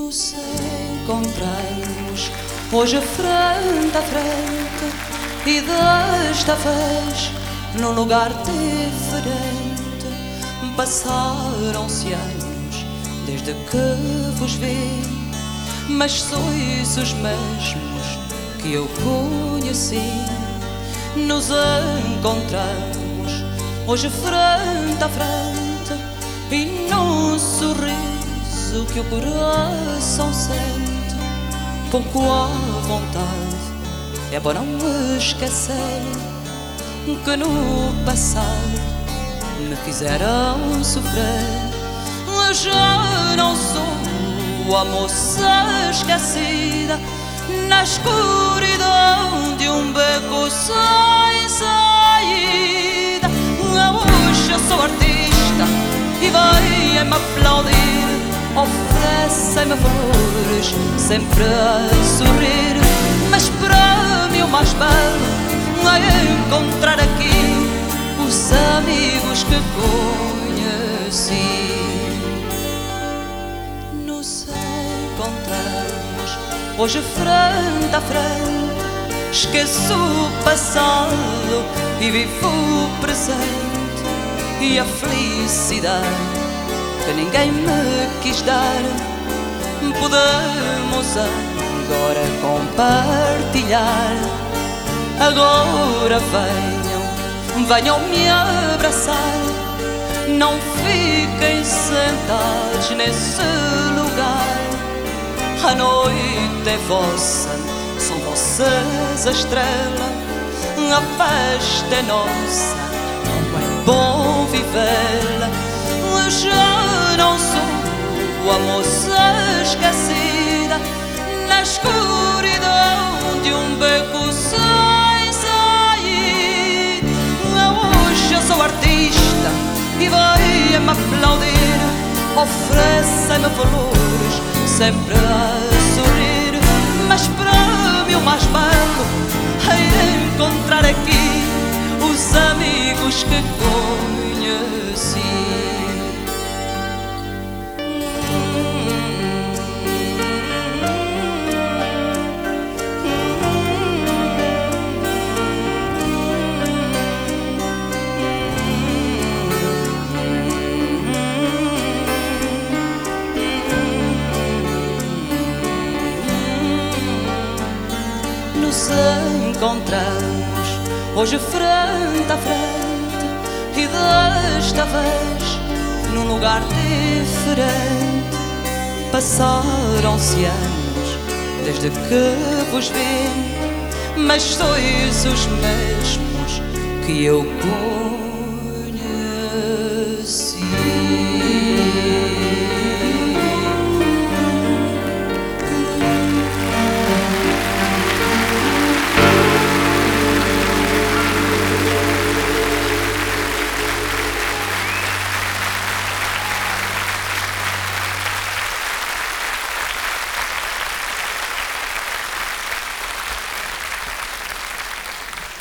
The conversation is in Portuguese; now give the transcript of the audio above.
Nos encontramos hoje frente a frente e desta vez num lugar diferente. Passaram-se anos desde que vos vi, mas sois os mesmos que eu conheci. Nos encontramos hoje frente a frente e num sorriso que o coração sente, pouco à vontade é bom não esquecer que no passado me fizeram sofrer. Eu já não sou a moça esquecida na escuridão de um beco sem saída. Hoje eu sou artista e vem-me aplaudir, oferecem-me flores sempre a sorrir. Mas para mim o mais belo é encontrar aqui os amigos que conheci. Nos encontramos hoje frente a frente, esqueço o passado e vivo o presente. E a felicidade que ninguém me quis dar podemos agora compartilhar. Agora venham me abraçar, não fiquem sentados nesse lugar. A noite é vossa, são vocês a estrela, a festa é nossa, não é bom vivê-la. Eu já não sou a moça esquecida na escuridão de um beco sem saída. Hoje eu sou artista e vem-me aplaudir, oferecem-me flores sempre a sorrir. Mas para mim o mais belo é encontrar aqui os amigos que conheci. Nos encontramos hoje frente a frente e desta vez num lugar diferente. Passaram-se anos desde que vos vi, mas sois os mesmos que eu conheci.